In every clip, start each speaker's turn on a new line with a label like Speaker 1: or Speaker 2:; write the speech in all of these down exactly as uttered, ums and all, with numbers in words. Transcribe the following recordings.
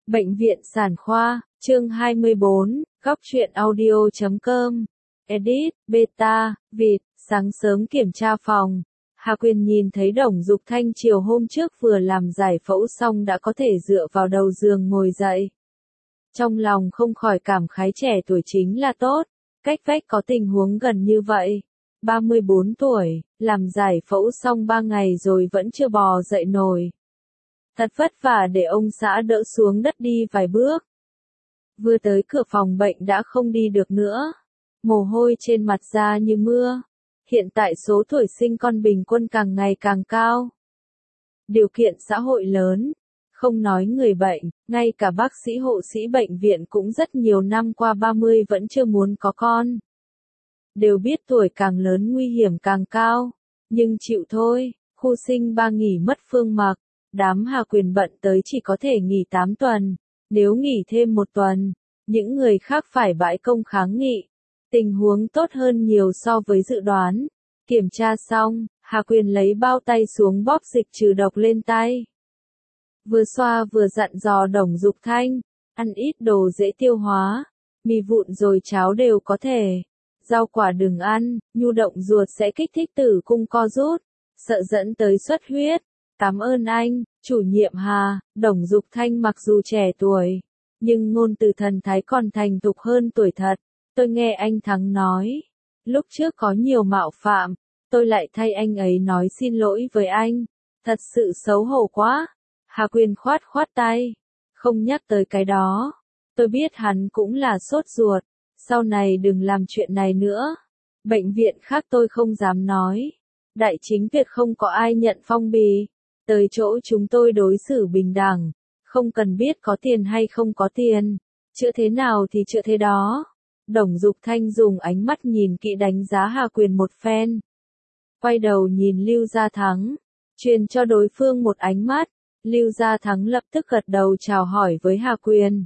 Speaker 1: Bệnh viện Sản khoa, chương hai mươi bốn, góc truyện audio chấm com, edit, beta, vịt, sáng sớm kiểm tra phòng. Hà Quyền nhìn thấy Đồng Dục Thanh chiều hôm trước vừa làm giải phẫu xong đã có thể dựa vào đầu giường ngồi dậy. Trong lòng không khỏi cảm khái trẻ tuổi chính là tốt, cách vách có tình huống gần như vậy. ba mươi bốn tuổi, làm giải phẫu xong ba ngày rồi vẫn chưa bò dậy nổi. Thật vất vả để ông xã đỡ xuống đất đi vài bước. Vừa tới cửa phòng bệnh đã không đi được nữa. Mồ hôi trên mặt ra như mưa. Hiện tại số tuổi sinh con bình quân càng ngày càng cao. Điều kiện xã hội lớn. Không nói người bệnh, ngay cả bác sĩ hộ sĩ bệnh viện cũng rất nhiều năm qua ba mươi vẫn chưa muốn có con. Đều biết tuổi càng lớn nguy hiểm càng cao. Nhưng chịu thôi, khu sinh ba nghỉ mất Phương Mặc. Đám Hà Quyền bận tới chỉ có thể nghỉ tám tuần, nếu nghỉ thêm một tuần, những người khác phải bãi công kháng nghị. Tình huống tốt hơn nhiều so với dự đoán. Kiểm tra xong, Hà Quyền lấy bao tay xuống bóp dịch trừ độc lên tay. Vừa xoa vừa dặn dò Đồng Dục Thanh, ăn ít đồ dễ tiêu hóa, mì vụn rồi cháo đều có thể. Rau quả đừng ăn, nhu động ruột sẽ kích thích tử cung co rút, sợ dẫn tới xuất huyết. Cảm ơn anh, chủ nhiệm Hà. Đồng Dục Thanh mặc dù trẻ tuổi, nhưng ngôn từ thần thái còn thành thục hơn tuổi thật. Tôi nghe anh Thắng nói, lúc trước có nhiều mạo phạm, tôi lại thay anh ấy nói xin lỗi với anh. Thật sự xấu hổ quá. Hà Quyền khoát khoát tay, không nhắc tới cái đó. Tôi biết hắn cũng là sốt ruột, sau này đừng làm chuyện này nữa. Bệnh viện khác tôi không dám nói. Đại chính Việt không có ai nhận phong bì. Tới chỗ chúng tôi đối xử bình đẳng, không cần biết có tiền hay không có tiền, chữa thế nào thì chữa thế đó. Đồng Dục Thanh dùng ánh mắt nhìn kỹ đánh giá Hà Quyền một phen. Quay đầu nhìn Lưu Gia Thắng, truyền cho đối phương một ánh mắt. Lưu Gia Thắng lập tức gật đầu chào hỏi với Hà Quyền.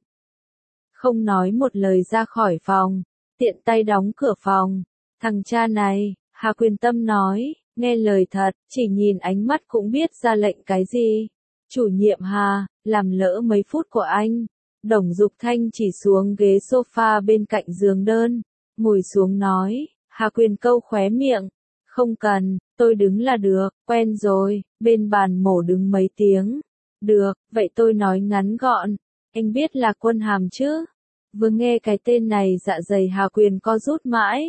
Speaker 1: Không nói một lời ra khỏi phòng, tiện tay đóng cửa phòng. Thằng cha này, Hà Quyền tâm nói. Nghe lời thật, chỉ nhìn ánh mắt cũng biết ra lệnh cái gì. Chủ nhiệm Hà, làm lỡ mấy phút của anh. Đồng Dục Thanh chỉ xuống ghế sofa bên cạnh giường đơn, ngồi xuống nói. Hà Quyền câu khóe miệng. Không cần, tôi đứng là được, quen rồi. Bên bàn mổ đứng mấy tiếng. Được, vậy tôi nói ngắn gọn. Anh biết là Quân Hàm chứ? Vừa nghe cái tên này dạ dày Hà Quyền co rút mãi.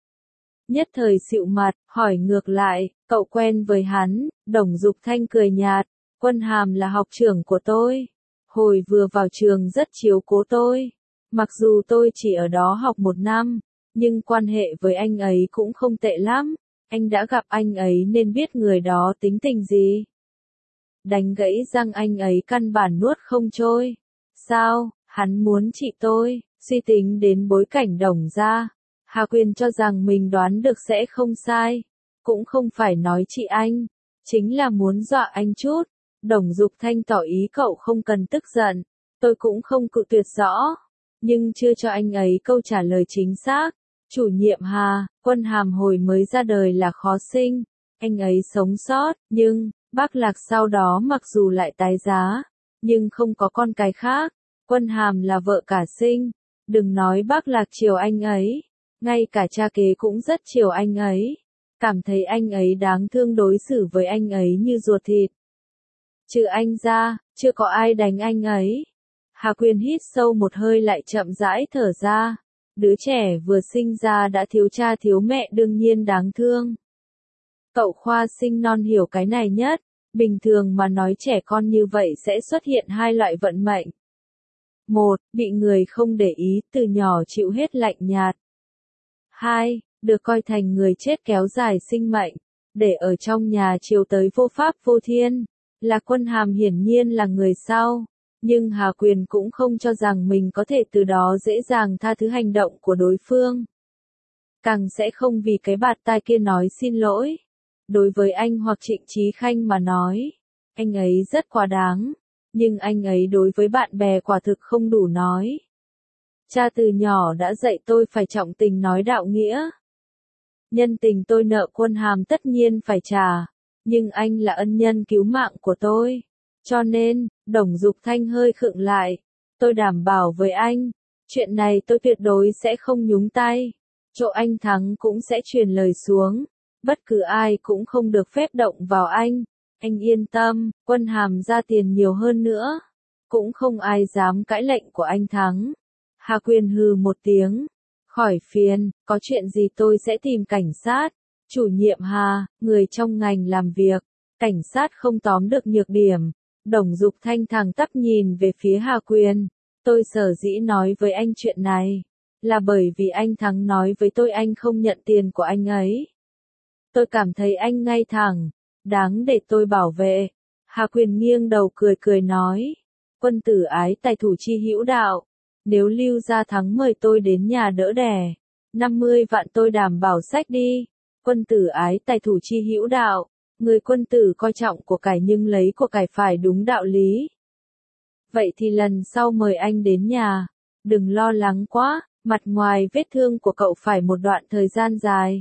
Speaker 1: Nhất thời xịu mặt, hỏi ngược lại, cậu quen với hắn. Đồng Dục Thanh cười nhạt, Quân Hàm là học trưởng của tôi. Hồi vừa vào trường rất chiếu cố tôi. Mặc dù tôi chỉ ở đó học một năm, nhưng quan hệ với anh ấy cũng không tệ lắm. Anh đã gặp anh ấy nên biết người đó tính tình gì. Đánh gãy răng anh ấy căn bản nuốt không trôi. Sao, hắn muốn trị tôi, suy tính đến bối cảnh Đồng gia. Hà Quyền cho rằng mình đoán được sẽ không sai, cũng không phải nói chị anh, chính là muốn dọa anh chút. Đồng Dục Thanh tỏ ý cậu không cần tức giận, tôi cũng không cự tuyệt rõ, nhưng chưa cho anh ấy câu trả lời chính xác. Chủ nhiệm Hà, Quân Hàm hồi mới ra đời là khó sinh, anh ấy sống sót, nhưng, bác Lạc sau đó mặc dù lại tái giá, nhưng không có con cái khác. Quân Hàm là vợ cả sinh, đừng nói bác Lạc chiều anh ấy. Ngay cả cha kế cũng rất chiều anh ấy, cảm thấy anh ấy đáng thương đối xử với anh ấy như ruột thịt. Trừ anh ra, chưa có ai đánh anh ấy. Hà Quyền hít sâu một hơi lại chậm rãi thở ra. Đứa trẻ vừa sinh ra đã thiếu cha thiếu mẹ đương nhiên đáng thương. Cậu khoa sinh non hiểu cái này nhất, bình thường mà nói trẻ con như vậy sẽ xuất hiện hai loại vận mệnh. Một, bị người không để ý từ nhỏ chịu hết lạnh nhạt. Hai, được coi thành người chết kéo dài sinh mệnh, để ở trong nhà chiều tới vô pháp vô thiên. Là Quân Hàm hiển nhiên là người sau, nhưng Hà Quyền cũng không cho rằng mình có thể từ đó dễ dàng tha thứ hành động của đối phương. Càng sẽ không vì cái bạt tai kia nói xin lỗi. Đối với anh hoặc Trịnh Chí Khanh mà nói, anh ấy rất quá đáng, nhưng anh ấy đối với bạn bè quả thực không đủ nói. Cha từ nhỏ đã dạy tôi phải trọng tình nói đạo nghĩa. Nhân tình tôi nợ Quân Hàm tất nhiên phải trả, nhưng anh là ân nhân cứu mạng của tôi. Cho nên, Đồng Dục Thanh hơi khựng lại, Tôi đảm bảo với anh, chuyện này tôi tuyệt đối sẽ không nhúng tay. Chỗ anh Thắng cũng sẽ truyền lời xuống. Bất cứ ai cũng không được phép động vào anh. Anh yên tâm, Quân Hàm ra tiền nhiều hơn nữa. Cũng không ai dám cãi lệnh của anh Thắng. Hà Quyền hừ một tiếng. Khỏi phiền, có chuyện gì tôi sẽ tìm cảnh sát. Chủ nhiệm Hà, người trong ngành làm việc. Cảnh sát không tóm được nhược điểm. Đồng Dục Thanh thẳng tắp nhìn về phía Hà Quyền. Tôi sở dĩ nói với anh chuyện này. Là bởi vì anh Thắng nói với tôi anh không nhận tiền của anh ấy. Tôi cảm thấy anh ngay thẳng. Đáng để tôi bảo vệ. Hà Quyền nghiêng đầu cười cười nói. Quân tử ái tài thủ chi hữu đạo. Nếu Lưu Gia Thắng mời tôi đến nhà đỡ đẻ. năm mươi vạn tôi đảm bảo xách đi. Quân tử ái tài thủ chi hữu đạo. Người quân tử coi trọng của cải nhưng lấy của cải phải đúng đạo lý. Vậy thì lần sau mời anh đến nhà. Đừng lo lắng quá, mặt ngoài vết thương của cậu phải một đoạn thời gian dài.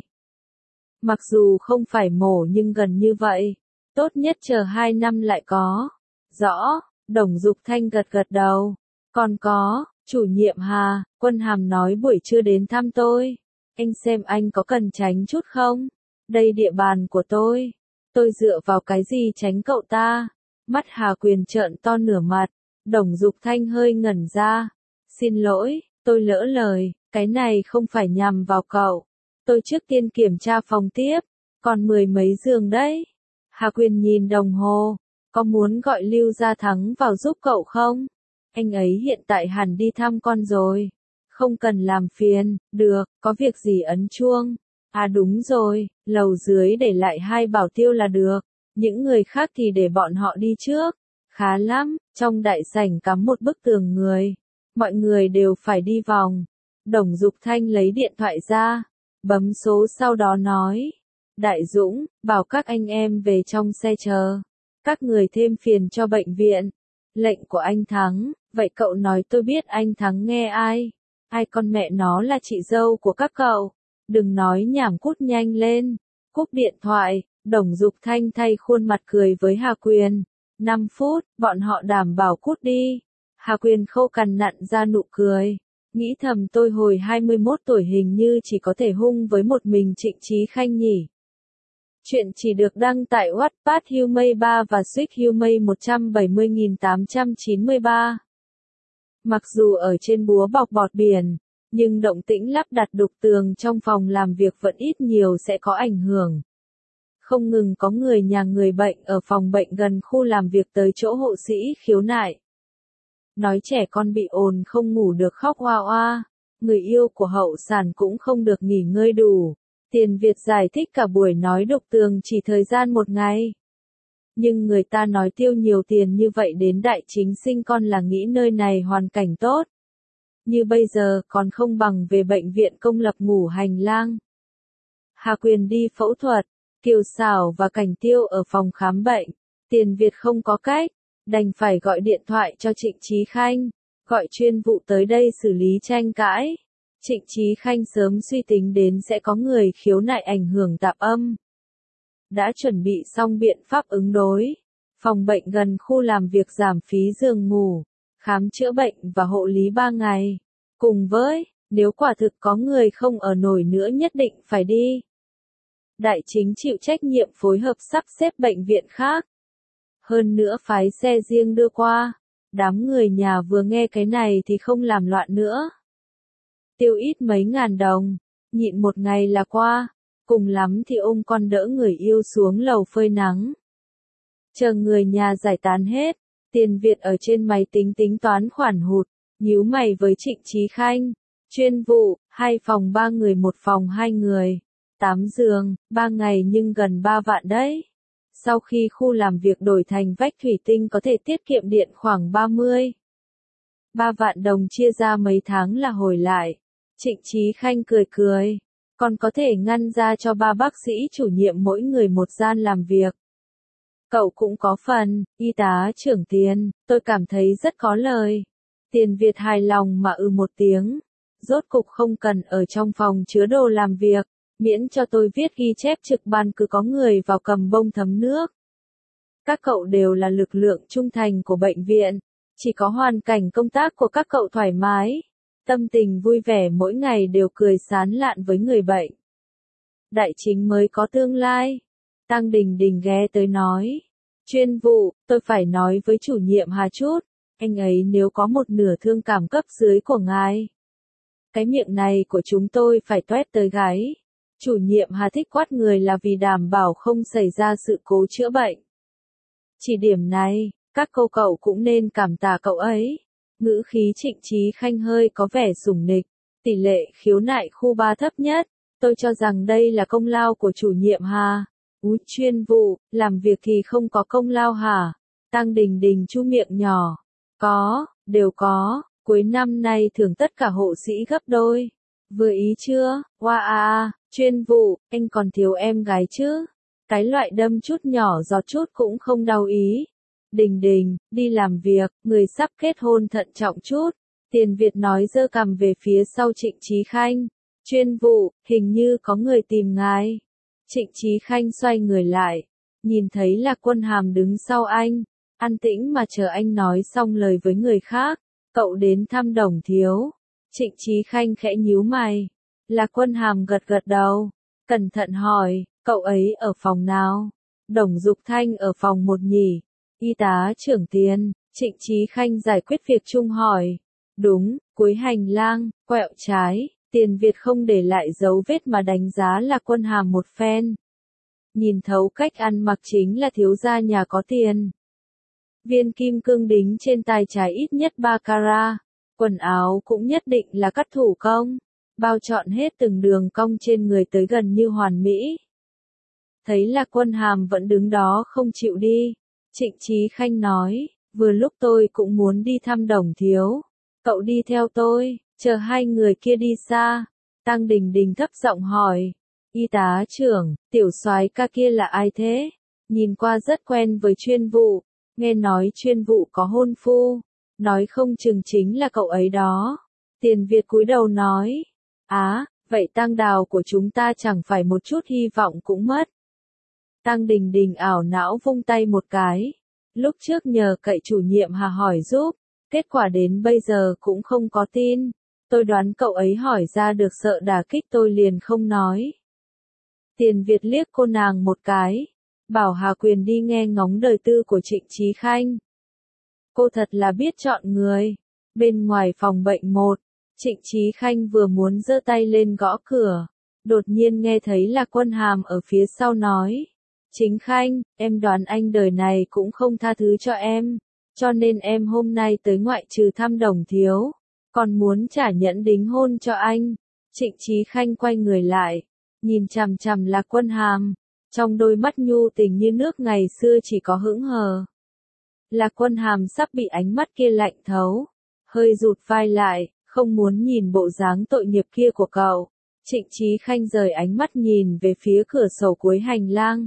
Speaker 1: Mặc dù không phải mổ nhưng gần như vậy. Tốt nhất chờ hai năm lại có. Rõ, Đồng Dục Thanh gật gật đầu. Còn có, chủ nhiệm Hà, Quân Hàm nói buổi trưa đến thăm tôi. Anh xem anh có cần tránh chút không? Đây địa bàn của tôi. Tôi dựa vào cái gì tránh cậu ta? Mắt Hà Quyền trợn to nửa mặt. Đồng Dục Thanh hơi ngẩn ra. Xin lỗi, tôi lỡ lời, cái này không phải nhằm vào cậu. Tôi trước tiên kiểm tra phòng tiếp, còn mười mấy giường đấy. Hà Quyền nhìn đồng hồ, có muốn gọi Lưu Gia Thắng vào giúp cậu không? Anh ấy hiện tại hẳn đi thăm con rồi. Không cần làm phiền, được, có việc gì ấn chuông. À đúng rồi, lầu dưới để lại hai bảo tiêu là được. Những người khác thì để bọn họ đi trước. Khá lắm, trong đại sảnh cắm một bức tường người. Mọi người đều phải đi vòng. Đồng Dục Thanh lấy điện thoại ra, bấm số sau đó nói. Đại Dũng, bảo các anh em về trong xe chờ. Các người thêm phiền cho bệnh viện. Lệnh của anh Thắng, vậy cậu nói tôi biết anh Thắng nghe ai? Ai con mẹ nó là chị dâu của các cậu? Đừng nói nhảm, cút nhanh lên. Cúp điện thoại, Đồng Dục Thanh thay khuôn mặt cười với Hà Quyền. năm phút, bọn họ đảm bảo cút đi. Hà Quyền khâu cằn nặn ra nụ cười. Nghĩ thầm tôi hồi hai mươi mốt tuổi hình như chỉ có thể hung với một mình Trịnh Chí Khanh nhỉ. Chuyện chỉ được đăng tại Wattpad Humay ba và Suýt Humay một trăm bảy mươi nghìn tám trăm chín mươi ba. Mặc dù ở trên búa bọc bọt biển, nhưng động tĩnh lắp đặt đục tường trong phòng làm việc vẫn ít nhiều sẽ có ảnh hưởng. Không ngừng có người nhà người bệnh ở phòng bệnh gần khu làm việc tới chỗ hộ sĩ khiếu nại. Nói trẻ con bị ồn không ngủ được khóc oa oa, người yêu của hậu sản cũng không được nghỉ ngơi đủ. Tiền Việt giải thích cả buổi nói đục tường chỉ thời gian một ngày. Nhưng người ta nói tiêu nhiều tiền như vậy đến đại chính sinh con là nghĩ nơi này hoàn cảnh tốt. Như bây giờ còn không bằng về bệnh viện công lập ngủ hành lang. Hà Quyền đi phẫu thuật, Kiều Xảo và Cảnh Tiêu ở phòng khám bệnh. Tiền Việt không có cách, đành phải gọi điện thoại cho Trịnh Chí Khanh, gọi chuyên vụ tới đây xử lý tranh cãi. Trịnh Chí Khanh sớm suy tính đến sẽ có người khiếu nại ảnh hưởng tạp âm. Đã chuẩn bị xong biện pháp ứng đối. Phòng bệnh gần khu làm việc giảm phí giường ngủ, khám chữa bệnh và hộ lý ba ngày. Cùng với, nếu quả thực có người không ở nổi nữa nhất định phải đi. Đại chính chịu trách nhiệm phối hợp sắp xếp bệnh viện khác. Hơn nữa phái xe riêng đưa qua. Đám người nhà vừa nghe cái này thì không làm loạn nữa. Tiêu ít mấy ngàn đồng, nhịn một ngày là qua. Cùng lắm thì ôm con đỡ người yêu xuống lầu phơi nắng. Chờ người nhà giải tán hết, Tiền Việt ở trên máy tính tính toán khoản hụt, nhíu mày với Trịnh Chí Khanh. Chuyên vụ, hai phòng ba người một phòng hai người, tám giường, ba ngày nhưng gần ba vạn đấy. Sau khi khu làm việc đổi thành vách thủy tinh có thể tiết kiệm điện khoảng ba mươi. ba vạn đồng chia ra mấy tháng là hồi lại. Trịnh Chí Khanh cười cười. Còn có thể ngăn ra cho ba bác sĩ chủ nhiệm mỗi người một gian làm việc. Cậu cũng có phần, y tá trưởng Tiền, tôi cảm thấy rất có lời. Tiền Việt hài lòng mà ừ một tiếng. Rốt cục không cần ở trong phòng chứa đồ làm việc, miễn cho tôi viết ghi chép trực ban cứ có người vào cầm bông thấm nước. Các cậu đều là lực lượng trung thành của bệnh viện, Chỉ có hoàn cảnh công tác của các cậu thoải mái, tâm tình vui vẻ mỗi ngày đều cười sán lạn với người bệnh. Đại chính mới có tương lai. Tăng Đình Đình ghé tới nói. Chuyên vụ, tôi phải nói với chủ nhiệm Hà chút, anh ấy nếu có một nửa thương cảm cấp dưới của ngài. Cái miệng này của chúng tôi phải toét tới gáy. Chủ nhiệm Hà thích quát người là vì đảm bảo không xảy ra sự cố chữa bệnh. Chỉ điểm này, các cô cậu cũng nên cảm tạ cậu ấy. Ngữ khí Trịnh Chí Khanh hơi có vẻ sủng nịch. Tỷ lệ khiếu nại khu ba thấp nhất. Tôi cho rằng đây là công lao của chủ nhiệm Hà. Ú chuyên vụ, làm việc thì không có công lao hả? Tăng Đình Đình chu miệng nhỏ. Có, đều có, cuối năm nay thưởng tất cả hộ sĩ gấp đôi. Vừa ý chưa? Wow à, chuyên vụ, anh còn thiếu em gái chứ? Cái loại đâm chút nhỏ giọt chút cũng không đau ý. Đình Đình, đi làm việc, người sắp kết hôn thận trọng chút. Tiền Việt nói giơ cằm về phía sau Trịnh Chí Khanh. Chuyên vụ, hình như có người tìm ngài. Trịnh Chí Khanh xoay người lại, nhìn thấy Lạc Quân Hàm đứng sau anh, an tĩnh mà chờ anh nói xong lời với người khác. Cậu đến thăm Đồng thiếu. Trịnh Chí Khanh khẽ nhíu mày. Lạc Quân Hàm gật gật đầu, cẩn thận hỏi, cậu ấy ở phòng nào? Đồng Dục Thanh ở phòng một nhỉ? Y tá trưởng Tiền. Trịnh Chí Khanh giải quyết việc chung hỏi. Đúng, cuối hành lang, quẹo trái. Tiền Việt không để lại dấu vết mà đánh giá Lạc Quân Hàm một phen. Nhìn thấu cách ăn mặc chính là thiếu gia nhà có tiền. Viên kim cương đính trên tay trái ít nhất ba carat. Quần áo cũng nhất định là cắt thủ công. Bao trọn hết từng đường cong trên người tới gần như hoàn mỹ. Thấy Lạc Quân Hàm vẫn đứng đó không chịu đi. Trịnh Chí Khanh nói, vừa lúc tôi cũng muốn đi thăm Đồng thiếu. Cậu đi theo tôi. Chờ hai người kia đi xa, Tăng Đình Đình thấp giọng hỏi, y tá trưởng, tiểu soái ca kia là ai thế? Nhìn qua rất quen với chuyên vụ, nghe nói chuyên vụ có hôn phu, nói không chừng chính là cậu ấy đó. Tiền Việt cúi đầu nói, á, vậy Tăng Đào của chúng ta chẳng phải một chút hy vọng cũng mất. Tăng Đình Đình ảo não vung tay một cái, lúc trước nhờ cậy chủ nhiệm Hà hỏi giúp, kết quả đến bây giờ cũng không có tin. Tôi đoán cậu ấy hỏi ra được sợ đả kích tôi liền không nói. Tiền Việt liếc cô nàng một cái, bảo Hà Quyền đi nghe ngóng đời tư của Trịnh Chí Khanh. Cô thật là biết chọn người. Bên ngoài phòng bệnh một, Trịnh Chí Khanh vừa muốn giơ tay lên gõ cửa, đột nhiên nghe thấy Lạc Quân Hàm ở phía sau nói. Chính Khanh, em đoán anh đời này cũng không tha thứ cho em, cho nên em hôm nay tới ngoại trừ thăm Đồng thiếu. Còn muốn trả nhẫn đính hôn cho anh. Trịnh Chí Khanh quay người lại, nhìn chằm chằm Lạc Quân Hàm, trong đôi mắt nhu tình như nước ngày xưa chỉ có hững hờ. Lạc Quân Hàm sắp bị ánh mắt kia lạnh thấu, hơi rụt vai lại, không muốn nhìn bộ dáng tội nghiệp kia của cậu. Trịnh Chí Khanh rời ánh mắt nhìn về phía cửa sổ cuối hành lang.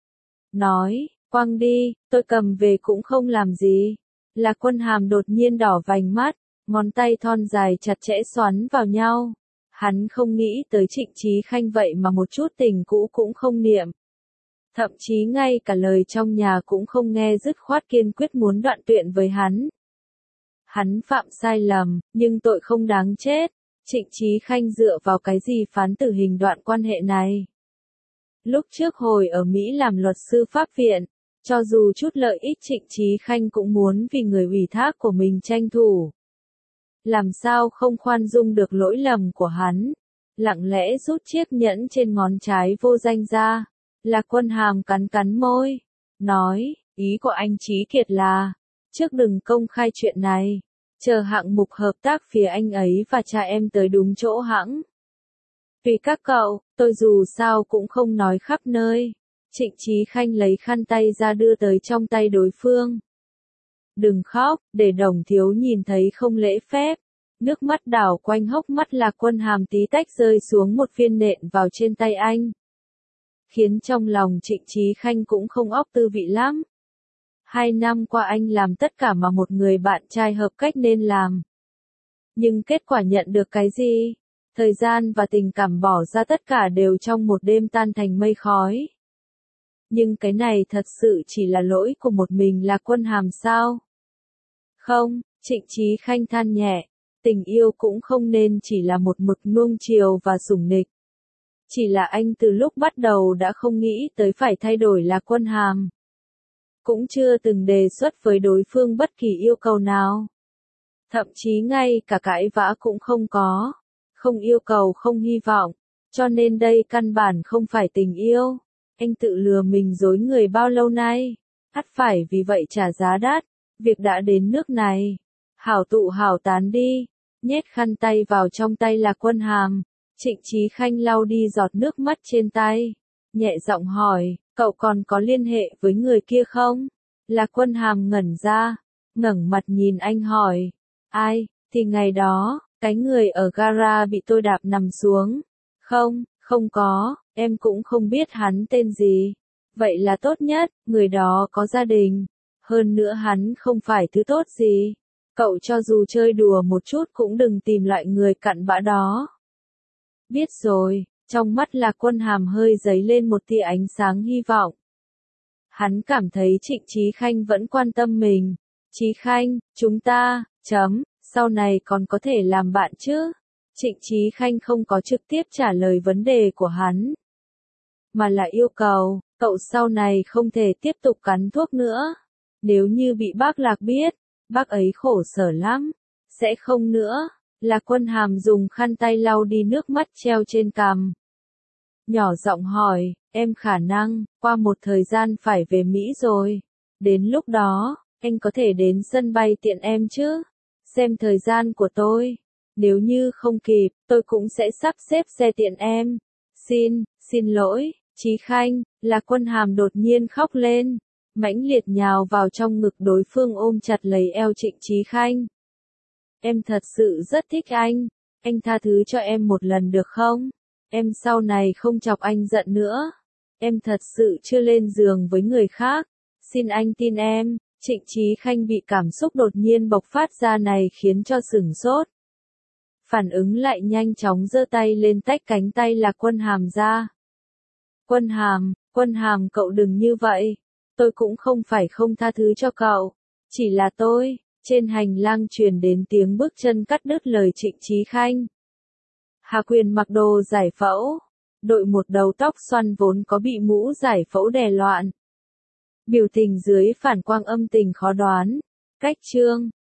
Speaker 1: Nói, quăng đi, tôi cầm về cũng không làm gì. Lạc Quân Hàm đột nhiên đỏ vành mắt. Ngón tay thon dài chặt chẽ xoắn vào nhau. Hắn không nghĩ tới Trịnh Chí Khanh vậy mà một chút tình cũ cũng không niệm. Thậm chí ngay cả lời trong nhà cũng không nghe, dứt khoát kiên quyết muốn đoạn tuyệt với hắn. Hắn phạm sai lầm, nhưng tội không đáng chết. Trịnh Chí Khanh dựa vào cái gì phán tử hình đoạn quan hệ này? Lúc trước hồi ở Mỹ làm luật sư pháp viện, cho dù chút lợi ích Trịnh Chí Khanh cũng muốn vì người ủy thác của mình tranh thủ. Làm sao không khoan dung được lỗi lầm của hắn? Lặng lẽ rút chiếc nhẫn trên ngón trái vô danh ra. Lạc Quân Hàm cắn cắn môi, nói, ý của anh Chí Kiệt là, trước đừng công khai chuyện này, chờ hạng mục hợp tác phía anh ấy và cha em tới đúng chỗ hẵng. Vì các cậu, tôi dù sao cũng không nói khắp nơi. Trịnh Chí Khanh lấy khăn tay ra đưa tới trong tay đối phương. Đừng khóc, để Đồng thiếu nhìn thấy không lễ phép. Nước mắt đảo quanh hốc mắt Lạc Quân Hàm tí tách rơi xuống một viên nện vào trên tay anh. Khiến trong lòng Trịnh Chí Khanh cũng không óc tư vị lắm. Hai năm qua anh làm tất cả mà một người bạn trai hợp cách nên làm. Nhưng kết quả nhận được cái gì? Thời gian và tình cảm bỏ ra tất cả đều trong một đêm tan thành mây khói. Nhưng cái này thật sự chỉ là lỗi của một mình Lạc Quân Hàm sao? Không, Trịnh Chí Khanh than nhẹ, tình yêu cũng không nên chỉ là một mực nuông chiều và sủng nịch. Chỉ là anh từ lúc bắt đầu đã không nghĩ tới phải thay đổi Lạc Quân Hàm. Cũng chưa từng đề xuất với đối phương bất kỳ yêu cầu nào. Thậm chí ngay cả cãi vã cũng không có. Không yêu cầu không hy vọng. Cho nên đây căn bản không phải tình yêu. Anh tự lừa mình dối người bao lâu nay. Ắt phải vì vậy trả giá đắt. Việc đã đến nước này. Hảo tụ hảo tán đi. Nhét khăn tay vào trong tay Lạc Quân Hàm. Trịnh Chí Khanh lau đi giọt nước mắt trên tay. Nhẹ giọng hỏi, cậu còn có liên hệ với người kia không? Lạc Quân Hàm ngẩn ra. Ngẩng mặt nhìn anh hỏi. Ai, thì ngày đó, cái người ở gara bị tôi đạp nằm xuống. Không, không có, em cũng không biết hắn tên gì. Vậy là tốt nhất, người đó có gia đình. Hơn nữa hắn không phải thứ tốt gì. Cậu cho dù chơi đùa một chút cũng đừng tìm loại người cặn bã đó. Biết rồi, trong mắt Lạc Quân Hàm hơi dấy lên một tia ánh sáng hy vọng. Hắn cảm thấy Trịnh Chí Khanh vẫn quan tâm mình. Chí Khanh, chúng ta, chấm, sau này còn có thể làm bạn chứ? Trịnh Chí Khanh không có trực tiếp trả lời vấn đề của hắn. Mà là yêu cầu, cậu sau này không thể tiếp tục cắn thuốc nữa. Nếu như bị bác Lạc biết, bác ấy khổ sở lắm. Sẽ không nữa. Lạc Quân Hàm dùng khăn tay lau đi nước mắt treo trên cằm. Nhỏ giọng hỏi, em khả năng, qua một thời gian phải về Mỹ rồi. Đến lúc đó, anh có thể đến sân bay tiện em chứ? Xem thời gian của tôi. Nếu như không kịp, tôi cũng sẽ sắp xếp xe tiện em. Xin, xin lỗi, Chí Khanh. Lạc Quân Hàm đột nhiên khóc lên. Mãnh liệt nhào vào trong ngực đối phương ôm chặt lấy eo Trịnh Chí Khanh. Em thật sự rất thích anh. Anh tha thứ cho em một lần được không? Em sau này không chọc anh giận nữa. Em thật sự chưa lên giường với người khác. Xin anh tin em. Trịnh Chí Khanh bị cảm xúc đột nhiên bộc phát ra này khiến cho sửng sốt. Phản ứng lại nhanh chóng giơ tay lên tách cánh tay Lạc Quân Hàm ra. Quân Hàm, Quân Hàm cậu đừng như vậy. Tôi cũng không phải không tha thứ cho cậu. Chỉ là tôi. Trên hành lang truyền đến tiếng bước chân cắt đứt lời Trịnh Chí Khanh. Hà Quyền mặc đồ giải phẫu. Đội một đầu tóc xoăn vốn có bị mũ giải phẫu đè loạn. Biểu tình dưới phản quang âm tình khó đoán. Cách chương.